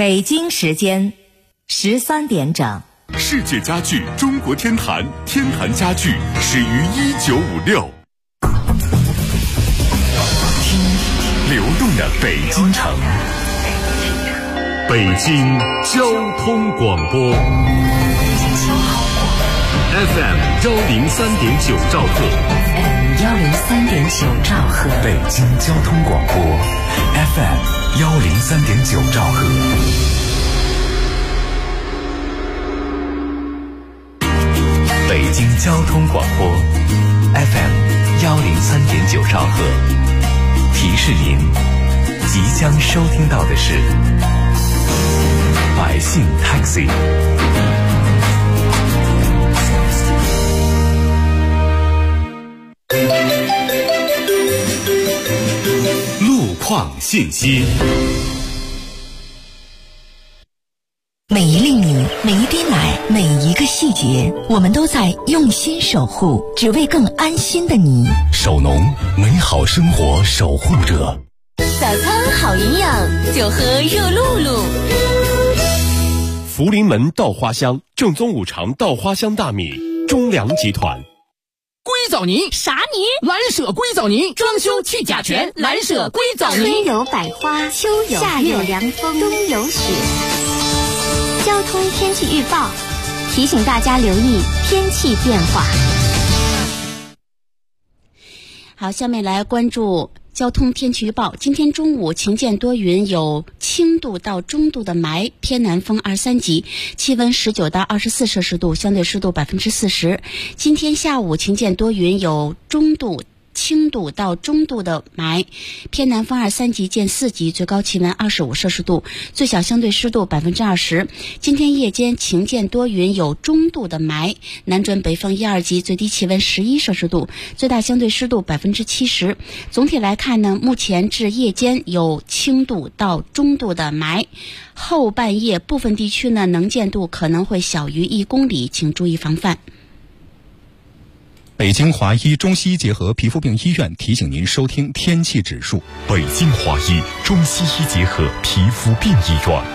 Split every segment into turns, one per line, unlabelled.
北京时间13点整。
世界家具中国天坛，天坛家具始于1956。听流动的北京城，北京交通广播 FM 103.9兆赫
103.9兆赫，
北京交通广播 FM 103.9兆赫。北京交通广播 FM 103.9兆赫，提示您即将收听到的是百姓 Taxi。 路况信息。
每一粒米，每一滴奶，每一个细节，我们都在用心守护，只为更安心的你。
守农，美好生活守护者。
早餐好营养，就喝热露露。
福临门稻花香，正宗五常稻花香大米，中粮集团。
硅藻泥
啥泥？
蓝舍硅藻泥，装修去甲醛，蓝舍硅藻泥。
春有百花，秋有夏有凉风，冬有雪。交通天气预报提醒大家留意天气变化。
好，下面来关注交通天气预报。今天中午晴间多云，有轻度到中度的霾，偏南风2-3级，气温19到24摄氏度，相对湿度40%。今天下午晴间多云，有轻度到中度的霾，偏南风2-3级见4级，最高气温25摄氏度，最小相对湿度20%。今天夜间晴间多云，有中度的霾，南转北风1-2级，最低气温11摄氏度，最大相对湿度70%。总体来看呢，目前至夜间有轻度到中度的霾，后半夜部分地区呢能见度可能会小于1公里，请注意防范。
北京华医中西医结合皮肤病医院提醒您收听天气指数。
北京华医中西医结合皮肤病医院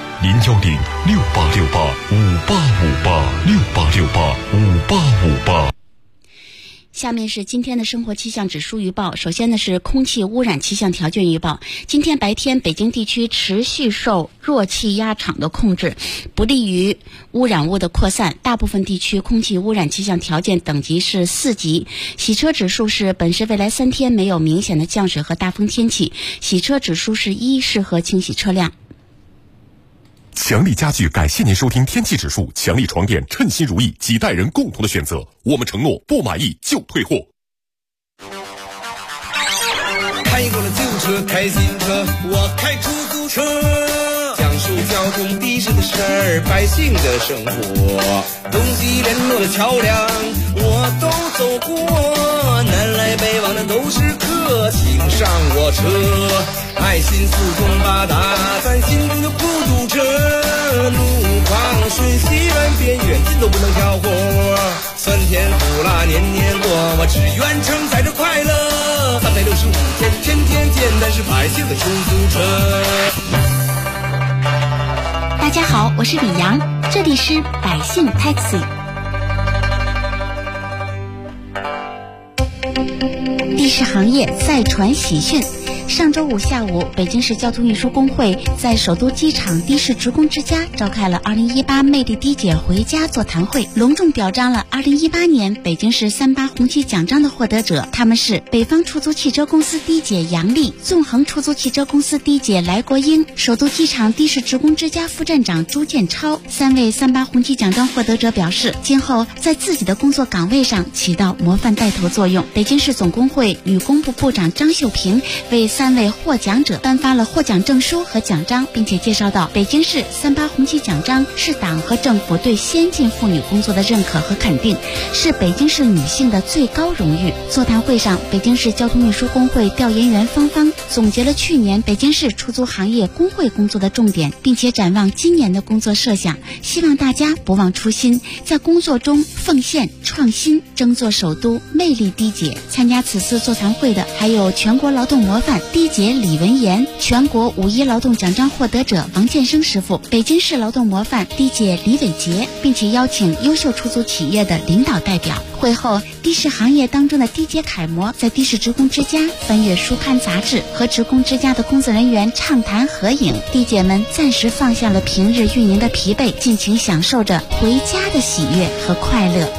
，0868585858，68685858。
下面是今天的生活气象指数预报。首先呢是空气污染气象条件预报。今天白天北京地区持续受弱气压场的控制，不利于污染物的扩散，大部分地区空气污染气象条件等级是4级。洗车指数是本市未来3天没有明显的降水和大风天气，洗车指数是1，适合清洗车辆。
强力家具感谢您收听天气指数，强力床垫称心如意，几代人共同的选择，我们承诺不满意就退货。
开过了旧车，开新车，我开出租车，讲述交通的士的事儿，百姓的生活，东西联络的桥梁我都走过，南来北往的都是客，请上我车，爱心四通八达，咱心中的孤独车，路况瞬息万变，远近都不能挑活，酸甜苦辣年年过，我只愿承载着快乐，365天天天见，但是百姓的出租车。
大家好，我是李阳，这里是百姓 Taxi。 的士行业再传喜讯。上周五下午，北京市交通运输工会在首都机场的士职工之家召开了2018魅力的姐回家座谈会，隆重表彰了2018年北京市38红旗奖章的获得者，他们是北方出租汽车公司的姐杨丽、纵横出租汽车公司的姐来国英、首都机场的士职工之家副站长朱建超。3位38红旗奖章获得者表示，今后在自己的工作岗位上起到模范带头作用。北京市总工会女工部部长张秀平为3位获奖者颁发了获奖证书和奖章，并且介绍到，北京市38红旗奖章是党和政府对先进妇女工作的认可和肯定，是北京市女性的最高荣誉。座谈会上，北京市交通运输工会调研员芳芳总结了去年北京市出租行业工会工作的重点，并且展望今年的工作设想，希望大家不忘初心，在工作中奉献创新，争做首都魅力的姐。参加此次座谈会的还有全国劳动模范、 低姐李文岩、全国5·1劳动奖章获得者王建生师傅、北京市劳动模范低姐李伟杰，并且邀请优秀出租企业的领导代表。会后，的士行业当中的低姐楷模在的士职工之家翻阅书刊杂志，和职工之家的工作人员畅谈合影。低姐们暂时放下了平日运营的疲惫，尽情享受着回家的喜悦和快乐。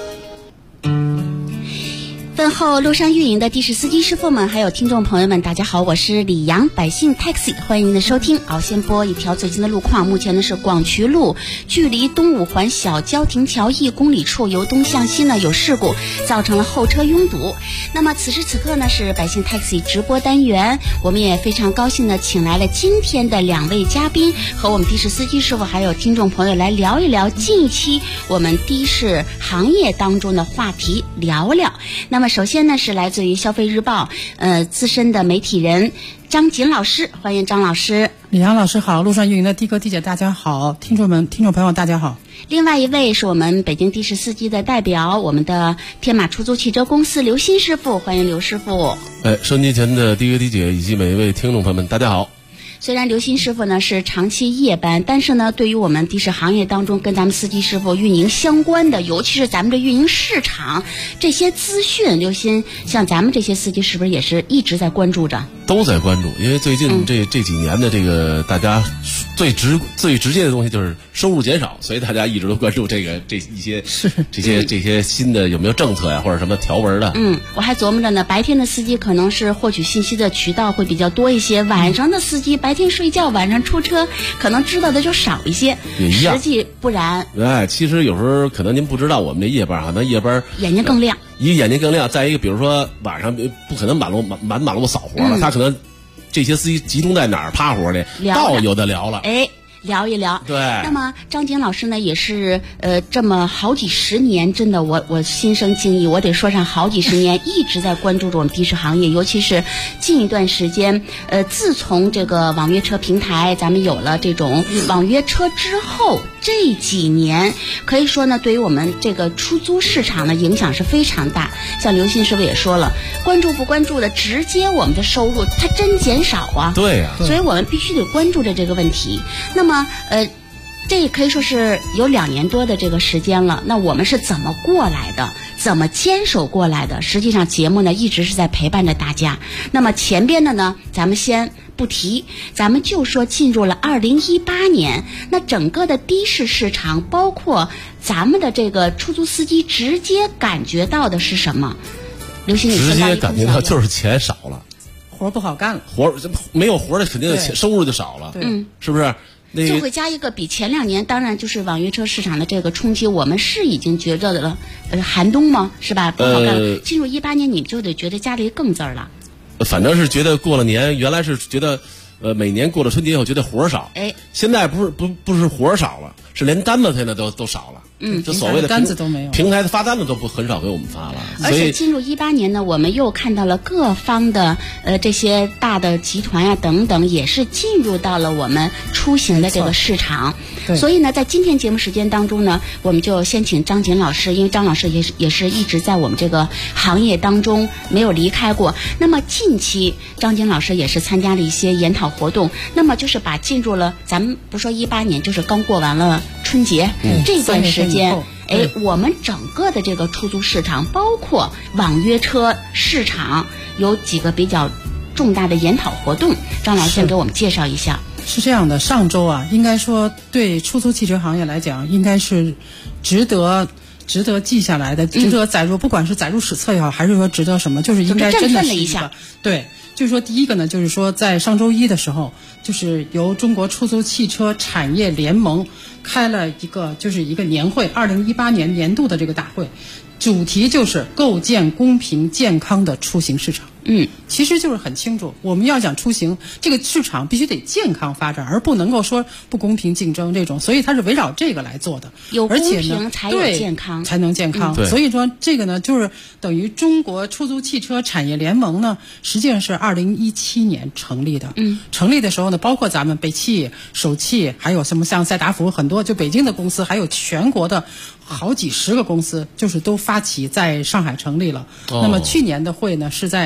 问候路上运营的的士司机师傅们，还有听众朋友们，大家好，我是李阳，百姓 Taxi， 欢迎您的收听。先播一条最新的路况，目前呢是广渠路距离东五环小交亭桥1公里处由东向西呢有事故，造成了后车拥堵。那么此时此刻呢是百姓 Taxi 直播单元，我们也非常高兴的请来了今天的2位嘉宾，和我们的士司机师傅还有听众朋友来聊一聊近期我们的士行业当中的话题，聊聊。那么首先呢是来自于消费日报资深的媒体人张锦老师，欢迎张老师。
李阳老师好，路上运营的的哥的姐大家好，听众朋友大家好。
另外一位是我们北京的士司机的代表，我们的天马出租汽车公司刘鑫师傅，欢迎刘师傅。
收音机前的的哥的姐以及每一位听众朋友们大家好。
虽然刘鑫师傅呢是长期夜班，但是呢对于我们的士行业当中跟咱们司机师傅运营相关的，尤其是咱们这运营市场这些资讯，刘鑫像咱们这些司机是不是也是一直在关注着？
都在关注，因为最近这几年的这个大家最直接的东西就是收入减少，所以大家一直都关注这些新的有没有政策呀，或者什么条文的。
我还琢磨着呢，白天的司机可能是获取信息的渠道会比较多一些，晚上的司机白天睡觉，晚上出车，可能知道的就少一些。
也一样，
实际不然。
其实有时候可能您不知道，我们这夜班咱夜班
眼睛更亮。
一个眼睛更亮，再一个比如说晚上不可能满马路扫活了，他可能这些司机集中在哪儿趴活的，倒有的聊了。
聊一聊。
对。
那么张景老师呢也是这么好几十年，真的我心生敬意，我得说上好几十年一直在关注着我们的士行业，尤其是近一段时间自从这个网约车平台咱们有了这种网约车之后，这几年可以说呢对于我们这个出租市场的影响是非常大。像刘鑫师傅也说了，关注不关注的，直接我们的收入它真减少啊。
对呀。
所以我们必须得关注着这个问题。那么这也可以说是有2年多的这个时间了。那我们是怎么过来的，怎么坚守过来的？实际上节目呢一直是在陪伴着大家。那么前边的呢咱们先不提，咱们就说进入了2018年，那整个的的士市场，包括咱们的这个出租司机直接感觉到的是什么？刘鑫，你
直接感觉到就是钱少了，
活不好干了，
没有活的肯定收入就少了，是不是？
就会加一个比前2年，当然就是网约车市场的这个冲击，我们是已经觉着了，寒冬吗？是吧？不好干。进入18年，你就得觉得加了一更字儿了。
反正是觉得过了年，原来是觉得，每年过了春节以后觉得活少，现在不是活少了，是连单子现在都少了。就所谓的
单子都没有，
平台的发单子都很少给我们发了。
而且进入18年呢，我们又看到了各方的这些大的集团呀等等，也是进入到了我们出行的这个市场。所以呢，在今天节目时间当中呢，我们就先请张锦老师，因为张老师也是一直在我们这个行业当中没有离开过。那么近期张锦老师也是参加了一些研讨活动，那么就是把进入了咱们不说18年，就是刚过完了春节这段时间。我们整个的这个出租市场，包括网约车市场，有几个比较重大的研讨活动，张老师先给我们介绍一下。
是这样的，上周啊，应该说对出租汽车行业来讲，应该是值得记下来的，值得载入，不管是载入史册也好，还是说值得什么，就是应该真的是一个对。就是说，第一个呢，就是说在上周一的时候，就是由中国出租汽车产业联盟开了一个年会，2018年年度的这个大会，主题就是构建公平健康的出行市场。其实就是很清楚，我们要想出行，这个市场必须得健康发展，而不能够说不公平竞争这种，所以它是围绕这个来做的。
有公平才有健康，
才能健康。所以说这个呢，就是等于中国出租汽车产业联盟呢，实际上是2017年成立的。成立的时候呢，包括咱们北汽、首汽，还有什么像赛达福，很多就北京的公司，还有全国的好几十个公司，就是都发起在上海成立了。那么去年的会呢，是在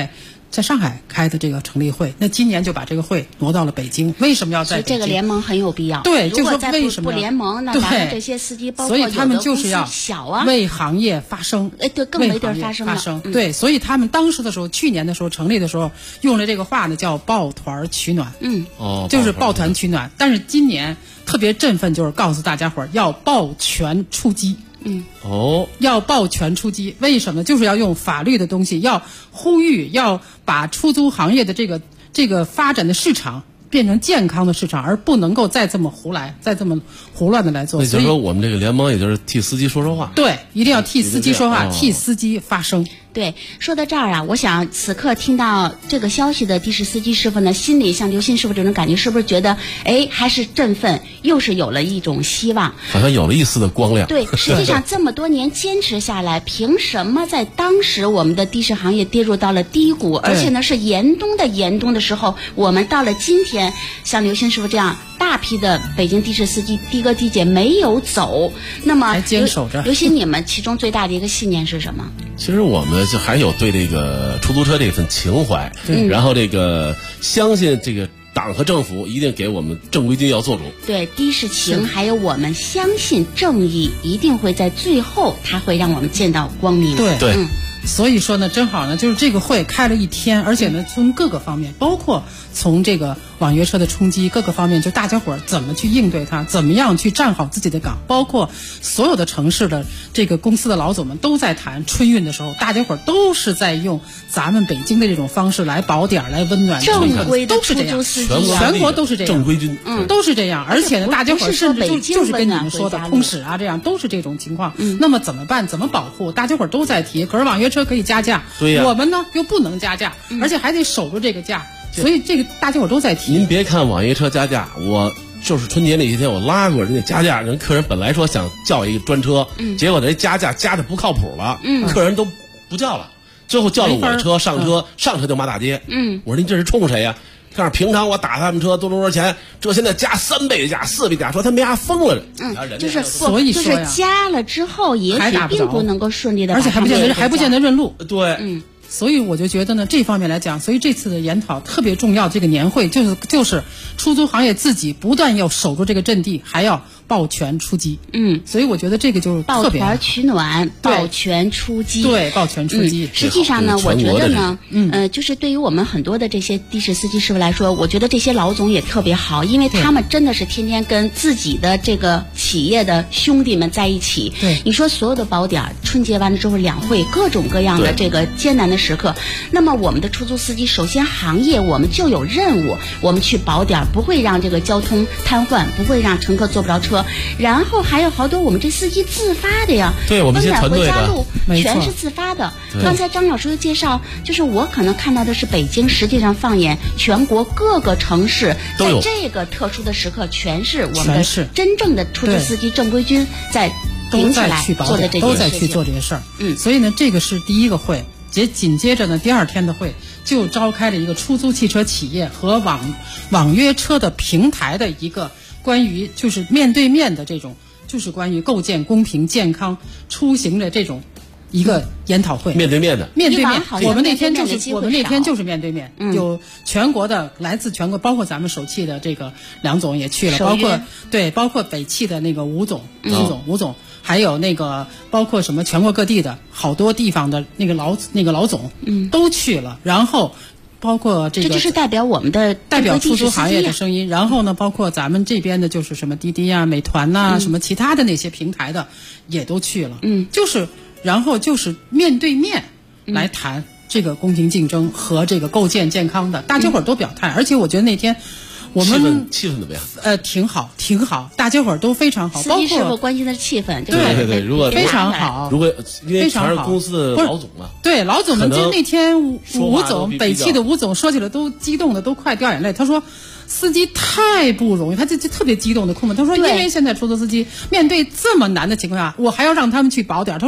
在上海开的这个成立会，那今年就把这个会挪到了北京。为什么要在北京？
这个联盟很有必要。
对，就是
说
为什么
不联盟，那咱们这些司机，包括
所以他们就是要
小啊，
为行业发声。
对，更没地儿发声。
对，所以他们当时的时候，去年的时候成立的时候，用了这个话呢，叫抱团取暖。就是抱团取暖。但是今年特别振奋，就是告诉大家伙儿要抱拳出击。要抱拳出击，为什么？就是要用法律的东西，要呼吁，要把出租行业的这个发展的市场变成健康的市场，而不能够再这么胡乱的来做。
那就是说，我们这个联盟也就是替司机说话。
对，一定要替司机说话，替司机发声。
对，说到这儿啊，我想此刻听到这个消息的的士司机师傅呢，心里像刘鑫师傅这种感觉，是不是觉得还是振奋，又是有了一种希望，
好像有了一丝的光亮。
对，实际上这么多年坚持下来，凭什么在当时我们的的士行业跌入到了低谷，而且呢是严冬的时候，我们到了今天，像刘鑫师傅这样大批的北京的士司机的哥的姐没有走，那么
还坚守着。
刘鑫，你们其中最大的一个信念是什么？
其实我们就还有对这个出租车这份情怀，然后这个相信这个党和政府一定给我们正规军要做主。
对，的士情，还有我们相信正义一定会在最后，它会让我们见到光明。
对。所以说呢，正好呢，就是这个会开了一天，而且呢，从各个方面，包括从这个网约车的冲击各个方面，就大家伙儿怎么去应对它，怎么样去站好自己的岗，包括所有的城市的这个公司的老总们都在谈春运的时候，大家伙儿都是在用咱们北京的这种方式来保点来温暖，
正规的
都是这样，全国都是这样，
正规军
都是这样，而且呢，大家伙儿甚至就是跟你们说的空驶啊，这样都是这种情况。那么怎么办？怎么保护？大家伙儿都在提，可是网约车可以加价，我们呢又不能加价，而且还得守住这个价，所以这个大家伙都在提。
您别看网约车加价，我就是春节那些天我拉过人家加价，人客人本来说想叫一个专车，结果人加价加的不靠谱了，客人都不叫了，最后叫了我车上车就骂大街。我说您这是冲谁呀？但是平常我打他们车多少钱，这现在加3倍的价、4倍的价，说他们家疯了。
就是
所以
说就是加了之后，也许并不能够顺利的，
而且还不见得认路。
对，
所以我就觉得呢，这方面来讲，所以这次的研讨特别重要。这个年会就是出租行业自己不但要守住这个阵地，还要抱拳出击。所以我觉得这个就是特别
抱团取暖，抱拳出击。
对，抱拳出击。
实际上呢，我觉得呢，就是对于我们很多的这些的士司机师傅来说，我觉得这些老总也特别好，因为他们真的是天天跟自己的这个企业的兄弟们在一起。
对，
你说所有的保点，春节完了之后两会，各种各样的这个艰难的时刻，那么我们的出租司机，首先行业我们就有任务，我们去保点，不会让这个交通瘫痪，不会让乘客坐不着车。然后还有好多我们这司机自发的呀，
对，我们这团队的，
全是自发的。刚才张老师的介绍，就是我可能看到的是北京，实际上放眼全国各个城市，在这个特殊的时刻，全是我们的真正的出租司机正规军在顶起来做的这些事情，
都在去做这些事儿。所以呢，这个是第一个会。紧接着呢，第二天的会就召开了一个出租汽车企业和网约车的平台的一个关于就是面对面的这种，就是关于构建公平健康出行的这种一个研讨会。
面对面的，
我们那天就是面对面，有全国的来自全国，包括咱们首汽的这个梁总也去了，包括北汽的那个吴总，还有那个包括什么全国各地的好多地方的那个老总，都去了。然后包括这
就是代表我们的
代表出租行业的声音。然后呢，包括咱们这边的就是什么滴滴啊、美团呐、什么其他的那些平台的也都去了。然后就是面对面来谈这个公平竞争和这个构建健康的，大家伙儿都表态。而且我觉得那天我们
气氛怎么样？
挺好，大家伙儿都非常好。
司机师傅关心的是气氛，
对，如果
非常好，
如果因为全是公司的老总嘛，
对，老总们就那天吴总，北汽的吴总说起来都激动的都快掉眼泪。他说司机太不容易，他就特别激动的哭嘛。他说因为现在出租司机面对这么难的情况下，我还要让他们去保点。他说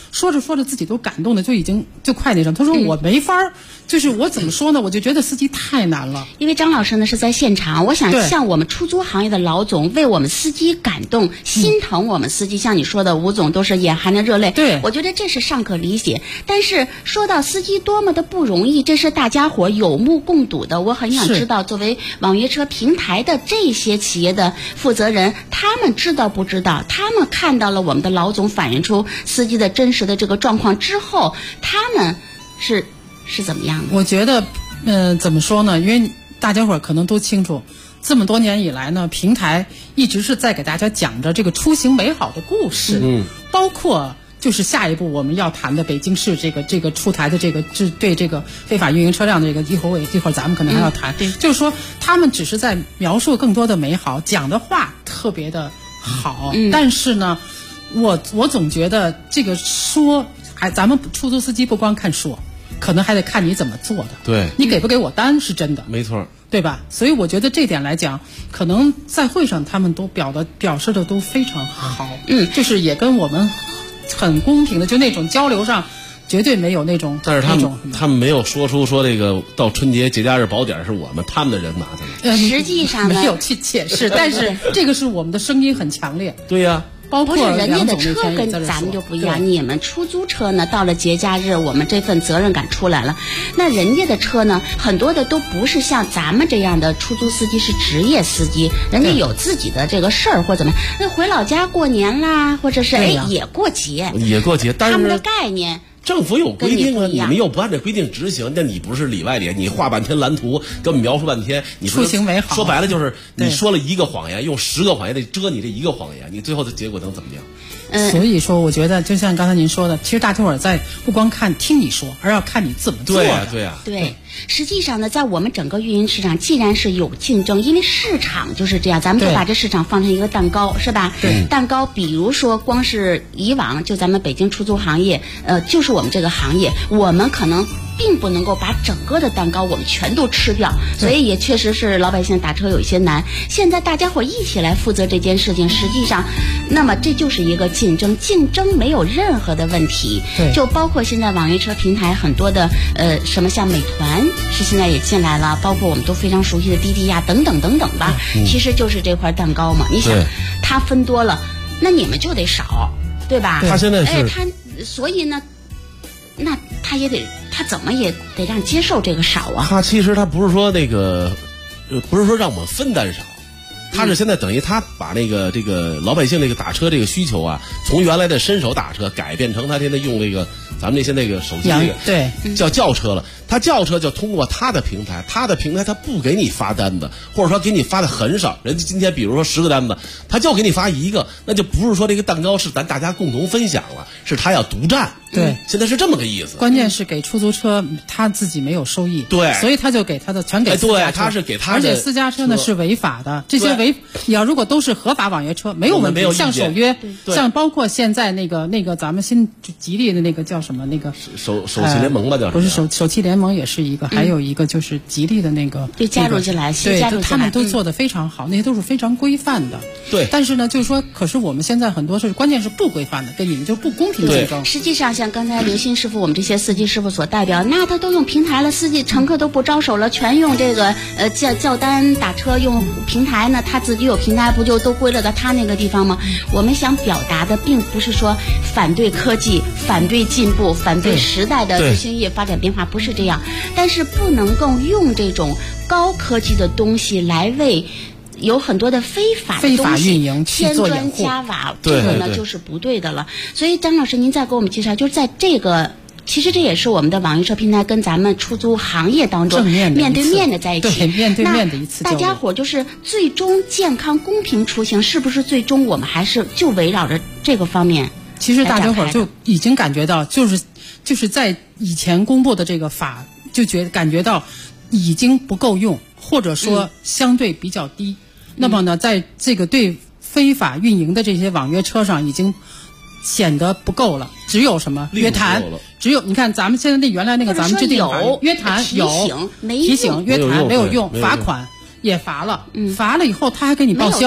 说着说着自己都感动的就快那什么。他说我没法儿，就是我怎么说呢？我就觉得司机太难了。
因为张老师呢是在现场，我想像我们出租行业的老总为我们司机感动、心疼我们司机，像你说的吴总都是眼含着热泪。
对，
我觉得这是尚可理解。但是说到司机多么的不容易，这是大家伙有目共睹的。我很想知道，作为网约车平台的这些企业的负责人，他们知道不知道？他们看到了我们的老总反映出司机的真实的这个状况之后，他们是怎么样的？
我觉得，怎么说呢？因为大家伙儿可能都清楚，这么多年以来呢，平台一直是在给大家讲着这个出行美好的故事，包括就是下一步我们要谈的北京市这个出台的这个对这个非法运营车辆的这个一会儿咱们可能还要谈，就是说他们只是在描述更多的美好，讲的话特别的好，但是呢，我总觉得这个说，咱们出租司机不光看说，可能还得看你怎么做的。
对，
你给不给我单是真的，
没错，
对吧？所以我觉得这点来讲，可能在会上他们都表示的都非常好，就是也跟我们很公平的，就那种交流上绝对没有那种。
但是他们没有说出说这个到春节节假日宝点是他们的人拿的。
实际上呢
没有去解释，但是这个是我们的声音很强烈。
对呀。
包括
人家的车跟咱们就不一样，你们出租车呢，到了节假日，我们这份责任感出来了。那人家的车呢，很多的都不是像咱们这样的出租司机，是职业司机，人家有自己的这个事儿或怎么，那回老家过年啦，或者是也过节，但是他们的概念。
政府有规定啊，你们又不按照规定执行，那你不是里外里，你画半天蓝图，给我们描述半天，你
出行美好，
说白了就是你说了一个谎言，用10个谎言得遮你这一个谎言，你最后的结果能怎么样？
所以说，我觉得就像刚才您说的，其实大家伙在不光听你说，而要看你怎么做的。
对，实际上呢，在我们整个运营市场，既然是有竞争，因为市场就是这样，咱们就把这市场放成一个蛋糕，是吧？
对，
蛋糕，比如说，光是以往就咱们北京出租行业，就是我们这个行业，我们可能并不能够把整个的蛋糕我们全都吃掉，所以也确实是老百姓打车有一些难。现在大家伙一起来负责这件事情，实际上，那么这就是一个竞争没有任何的问题。就包括现在网约车平台很多的什么像美团是现在也进来了，包括我们都非常熟悉的滴滴呀等等等等吧，其实就是这块蛋糕嘛。你想，它分多了，那你们就得少，对吧？
他现在是
所以呢。那他怎么也得让接受这个少啊？
他其实他不是说不是说让我们分担少，他是现在等于他把这个老百姓这个打车这个需求啊，从原来的伸手打车改变成他现在用咱们那些手机叫轿车了。他轿车就通过他的平台他不给你发单子，或者说给你发的很少，人家今天比如说10个单子，他就给你发1个，那就不是说这个蛋糕是咱大家共同分享了，是他要独占。
对，
现在是这么个意思。
关键是给出租车他自己没有收益，
对，
所以他就给他的全给私家车，
他是给他的，
而且私家车呢是违法的。这些你要如果都是合法网约车没有问题，像守约，像包括现在那个咱们新吉利的那个叫什么那个
手气联盟吧，叫什么？
不是手气联盟也是一个。还有一个就是吉利的那个，
对，加入进来，
对，他们都做得非常好，那些都是非常规范的。
对，
但是呢，就是说，可是我们现在很多是关键是不规范的，跟你们就不公平竞争。
实际上，像刚才刘鑫师傅，我们这些司机师傅所代表，那他都用平台了，乘客都不招手了，全用这个叫单打车用平台呢，他自己有平台，不就都归了到他那个地方吗？我们想表达的并不是说反对科技、反对进步、反对时代的日新月发展变化，不是这样，但是不能够用这种高科技的东西来为有很多的非法
运营
添砖加瓦，这个呢就是不对的了。所以张老师，您再给我们介绍，就是在这个，其实这也是我们的网约车平台跟咱们出租行业当中面对面的在一起，
对，面对面的一次交流。
大家伙就是最终健康公平出行，是不是最终我们还是就围绕着这个方面？
其实大家伙就已经感觉到，就是在以前公布的这个法，就感觉到已经不够用，或者说相对比较低。那么呢，在这个对非法运营的这些网约车上已经显得不够了。只有什么约谈，只有你看咱们现在原来那个咱们制定法约谈有提醒约谈没有用，罚款也罚了，罚了以后他还给你报销。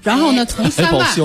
然后呢，从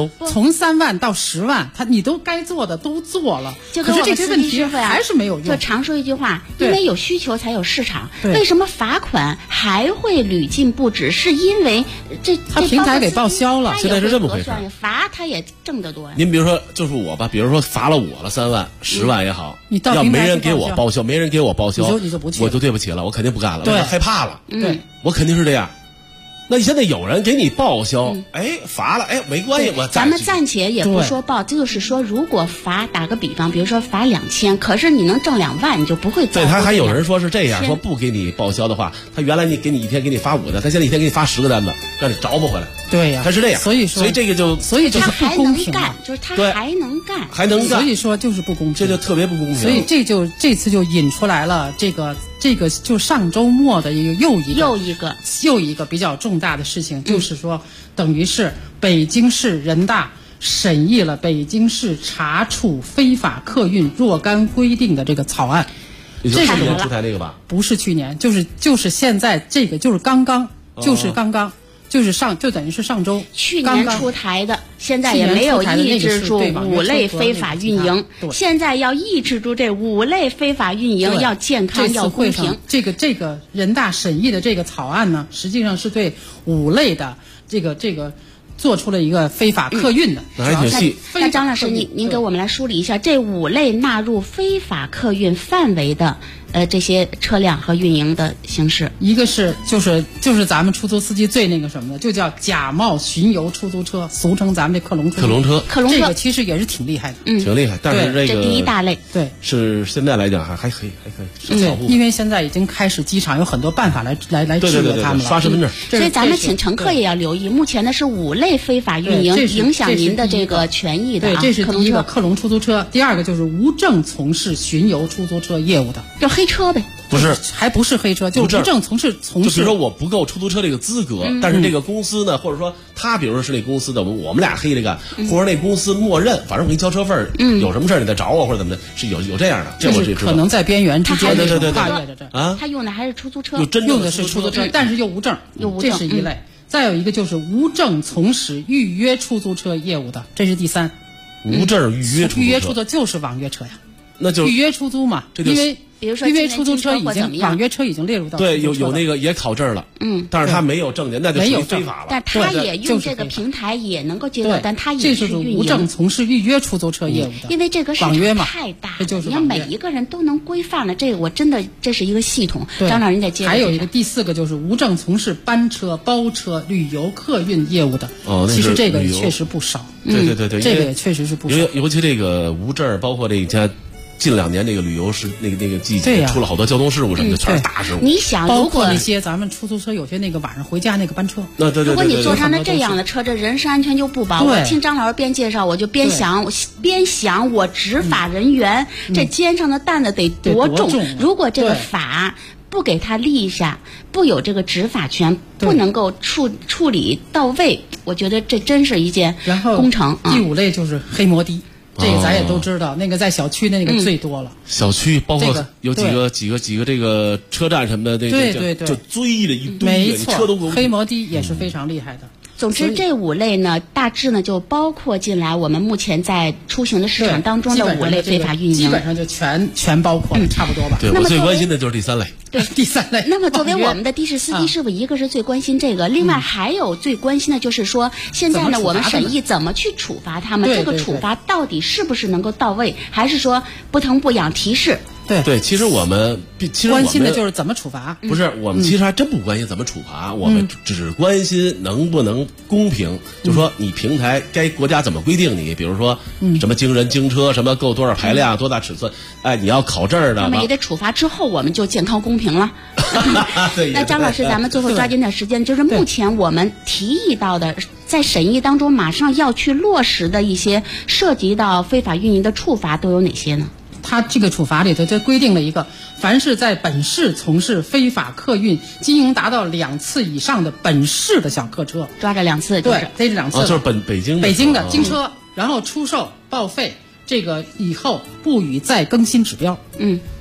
3万到10万，你都该做的都做了，可是这些问题还是没有用。
就常说一句话，因为有需求才有市场。为什么罚款还会屡禁不止？是因为
他平台给报销了，
现在是这么回事。
罚他也挣得多呀。
您比如说，就是我吧，比如说罚了我了3万、10万也好，要没人给我报销，
你就不去，
我就对不起了，我肯定不干了，我害怕了。
对，
我肯定是这样。那你现在有人给你报销，罚了，没关系，
咱们暂且也不说报，就是说，如果罚，打个比方，比如说罚2000，可是你能挣2万，你就不会走。
对，他还有人说是这样，说不给你报销的话，他原来一天给你发5个，他现在一天给你发10个单子，让你找不回来。
对呀，
他是这样，
所以
这个就
是不公平，
就是他还能干，
所
以说就是不公平，
这就特别不公平。
所以这次就引出来了这个就上周末的又一个比较重大的事情，就是说等于是北京市人大审议了北京市查处非法客运若干规定的这个草案。
这是去年出台那个吧？
不是去年，就是现在这个就是刚刚。就等于是上周
去年出台的，现在也没有抑制住5类非法运营。现在要抑制住这5类非法运营，要健康，要公平。
这个人大审议的这个草案呢，实际上是对5类的这个做出了一个非法客运的。
那张老师，您给我们来梳理一下这5类纳入非法客运范围的。这些车辆和运营的形式，
一个是就是咱们出租司机最那个什么的，就叫假冒巡游出租车，俗称咱们这克隆车。这个其实也是挺厉害的，
挺厉害。但是
这第一大类，
对，
是现在来讲还可以
对，因为现在已经开始机场有很多办法来制约他们了，
刷身份证。
所以咱们请乘客也要留意，目前呢是5类非法运营，影响您的这个权益的。
对，这是第一个克隆出租车，第二个就是无证从事巡游出租车业务的，
就黑车呗。
不是，
还不是黑车，就是无证从事。
就比如说我不够出租车这个资格，但是这个公司呢，或者说他比如说是那公司的，我们俩黑这个，或者那公司默认，反正我给你交车费，有什么事儿你再找我或者怎么的，是有这样的，这我
可能在边缘之间
对
跨越着这
啊，他用的还是出租车，
用的是出租车，但是又无证，这是一类。再有一个就是无证从事预约出租车业务的，这是第3。
无证预约出租
就是网约车呀，
那就
预约出租嘛，因为。
比如说，
因为出租车网约车已经列入到
对有那个也考证了，但是他没有证件，那就属于非法了。
但他也用这个平台也能够接到，但他也
是无证从事预约出租车业务的。
因为这个市场太大，你要每一个人都能规范了，这个我真的这是一个系统。张老师，您再接着。
还有一个第4个就是无证从事班车、包车、旅游客运业务的。其实这个确实不少。
对，
这个也确实是不少。
尤其这个无证，包括这家。近2年这个旅游是那个季节出了好多交通事故什么的，全是大事故。
你想，
包括那些咱们出租车有些那个晚上回家那个班车，
如果你坐上那这样的车，这人身安全就不保。我听张老师边介绍，我就边想，我执法人员这肩上的担子得多重？如果这个法不给他立下，不有这个执法权，不能够处理到位，我觉得这真是一件工程。
第5类就是黑摩的。这个咱也都知道，那个在小区那个最多了。
小区包括有几个这个车站什么的，
对，
就追了一堆，
没错，
车都
黑摩的也是非常厉害的。
总之，这5类呢，大致呢就包括进来我们目前在出行的市场当中的5类非法运营，
基本上就全包括了，差不多吧。
对，我最关心的就是第3类。
对，
第3类。
那么作为我们的的士司机师傅，一个是最关心这个，另外还有最关心的就是说，现在呢我们审议怎么去处罚他们，这个处罚到底是不是能够到位，还是说不疼不痒提示？
对，
其实我们
关心的就是怎么处罚。
不是，我们其实还真不关心怎么处罚，我们只关心能不能公平。就说你平台该国家怎么规定你，比如说什么经人经车，什么够多少排量，多大尺寸，你要考证的。
那么也得处罚之后，我们就健康公平了。那张老师，咱们最后抓紧点时间，就是目前我们提议到的，在审议当中马上要去落实的一些涉及到非法运营的处罚都有哪些呢？
它这个处罚里头就规定了一个，凡是在本市从事非法客运经营达到2次以上的本市的小客车，
抓着2次，
对，逮着2次，
就是北京
的经车，然后出售报废，这个以后不予再更新指标。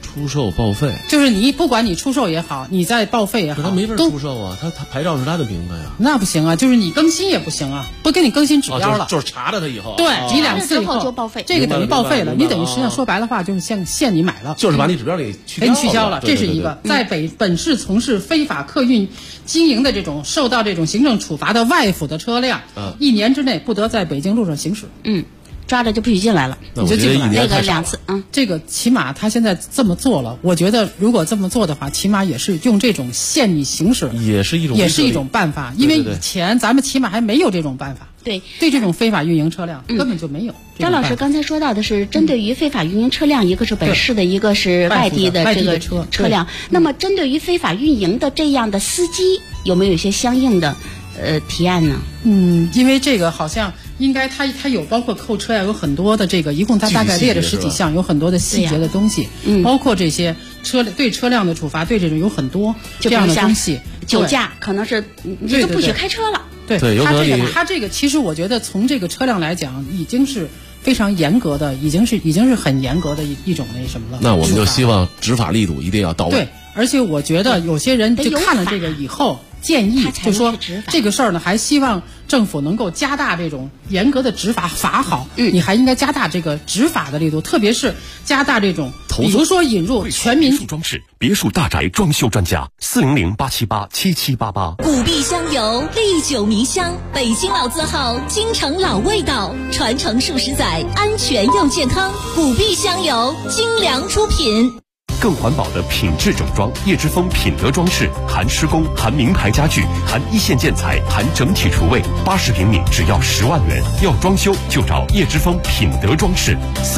出售报废，
就是你不管你出售也好，你在报废也好，
他没法出售啊，他牌照是他的名字呀。
那不行啊，就是你更新也不行啊，不给你更新指标了，
就是查了他以后，
对你2次以后
就报废，
这个等于报废了，你等于实际上说白了话就是限你买了，
就是把你指标给
取消了，这是一个。在本市从事非法客运经营的这种受到这种行政处罚的外府的车辆，1年之内不得在北京路上行驶。
抓着就不许进来了，
你就进来
那个2次。
这个起码他现在这么做了，我觉得如果这么做的话，起码也是用这种限你行驶，
也是一种
办法。因为以前咱们起码还没有这种办法。
对
这种非法运营车辆根本就没有。
张老师刚才说到的是针对于非法运营车辆，一个是本市的，一个是外地的这个车辆。那么针对于非法运营的这样的司机，有没有一些相应的提案呢？
因为这个好像应该它有包括扣车呀，有很多的这个，一共它大概列了10几项，有很多的细节的东西，包括这些对车辆的处罚，对这种有很多这样的东西。
酒驾可能是你就不许开车了。
对，他这个其实我觉得从这个车辆来讲，已经是非常严格的，已经是很严格的一种那什么了。
那我们就希望执法力度一定要到位。
对，而且我觉得有些人就看了这个以后，建议就说这个事儿呢，还希望政府能够加大这种严格的执法，法好，你还应该加大这个执法的力度，特别是加大这种，比如说引入全民
装饰别墅大宅装修专家400-878-7788。
古碧香油历久弥香，北京老字号，京城老味道，传承数十载，安全又健康。古碧香油精良出品。
更环保的品质整装，叶之峰品德装饰，含施工，含名牌家具，含一线建材，含整体厨卫，80平米只要10万元。要装修就找叶之峰品德装饰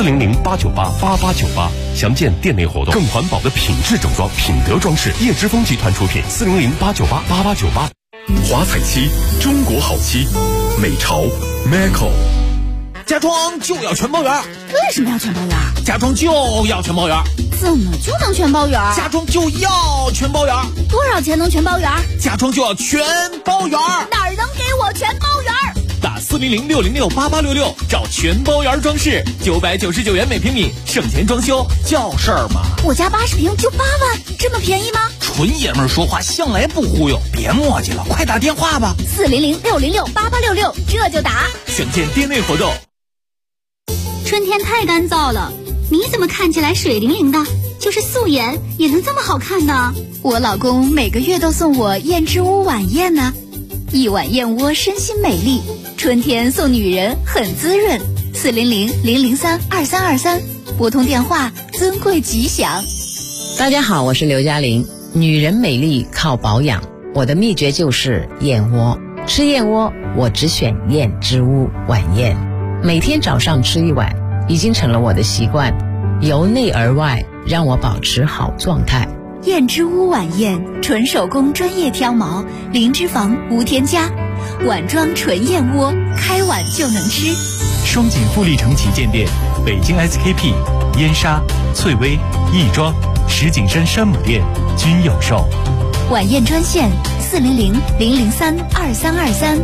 ，400-898-8898，详见店内活动。更环保的品质整装，品德装饰，叶之峰集团出品，400-898-8898。华彩漆，中国好漆，美潮 Maco。
家装就要全包圆。
为什么要全包圆？
家装就要全包圆。
怎么就能全包圆？
家装就要全包圆。
多少钱能全包圆？
家装就要全包圆。
哪儿能给我全包圆？
打400-606-8866找全包圆装饰，999元每平米，省钱装修叫事儿嘛。
我家80平就8万，这么便宜吗？
纯爷们儿说话向来不忽悠，别磨叽了，快打电话吧。
400-606-8866，这就打。
选见店内活动。
春天太干燥了，你怎么看起来水灵灵的？就是素颜也能这么好看呢？我老公每个月都送我燕之屋晚宴呢，一碗燕窝身心美丽，春天送女人很滋润。400-003-2323，拨通电话，尊贵吉祥。
大家好，我是刘嘉玲。女人美丽靠保养，我的秘诀就是燕窝。吃燕窝，我只选燕之屋晚宴，每天早上吃一碗，已经成了我的习惯，由内而外让我保持好状态。
燕之屋晚宴，纯手工专业挑毛，零脂肪无添加，碗装纯燕窝，开碗就能吃。
双井富力城旗舰店、北京 SKP、燕莎、翠微、亦庄、石景山山姆店均有售。
晚宴专线400-003-2323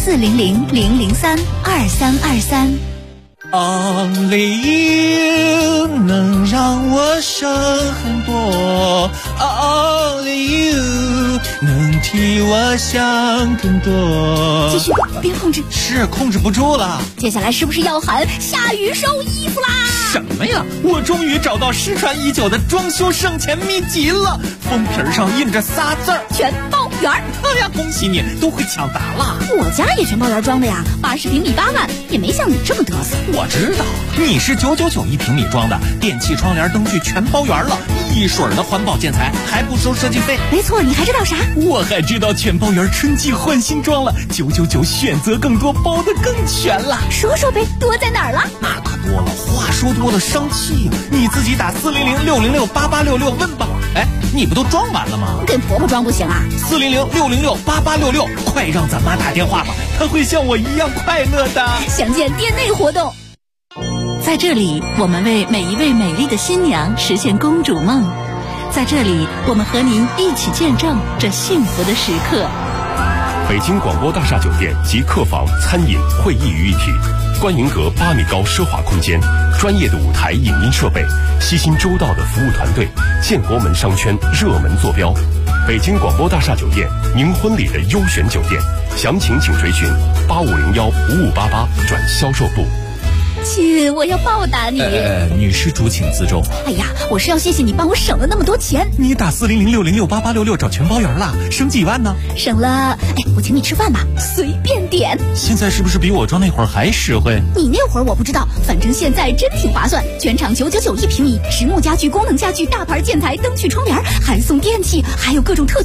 400-003-2323。
Only you 能让我省很多 ，Only you 能替我想更多。
继续，别控制，
是控制不住了。
接下来是不是要喊下雨收衣服啦？
什么呀？我终于找到失传已久的装修省钱秘籍了，封皮上印着仨字儿：
全包圆。
哎呀，恭喜你，都会抢答了。
我家也全包圆装的呀，80平米8万，也没像你这么嘚瑟。
我知道，你是999一平米装的，电器、窗帘、灯具全包圆了，一水儿的环保建材，还不收设计费。
没错，你还知道啥？
我还知道全包圆春季换新装了，999选择更多，包得更全了。
说说呗，多在哪儿了？
那可多了，话说多了生气呀！你自己打400-606-8866问吧。哎，你不都装完了吗？
给婆婆装不行啊
！400-606-8866，快让咱妈打电话吧，她会像我一样快乐的。
详见店内活动。
在这里，我们为每一位美丽的新娘实现公主梦。在这里，我们和您一起见证这幸福的时刻。
北京广播大厦酒店及客房、餐饮、会议于一体， 观云阁8米高奢华空间，专业的舞台影音设备，悉心周到的服务团队，建国门商圈热门坐标。北京广播大厦酒店，您婚礼的优选酒店，详情请垂询85015588转销售部。
亲，我要报答你。
女施主请自重。
哎呀，我是要谢谢你帮我省了那么多钱。
你打4006068866找全包圆了，省几万呢？
省了，我请你吃饭吧，随便点。
现在是不是比我装那会儿还实惠？
你那会儿我不知道，反正现在真挺划算，全场999一平米，实木家具、功能家具、大牌建材、灯具、窗帘，还送电器，还有各种特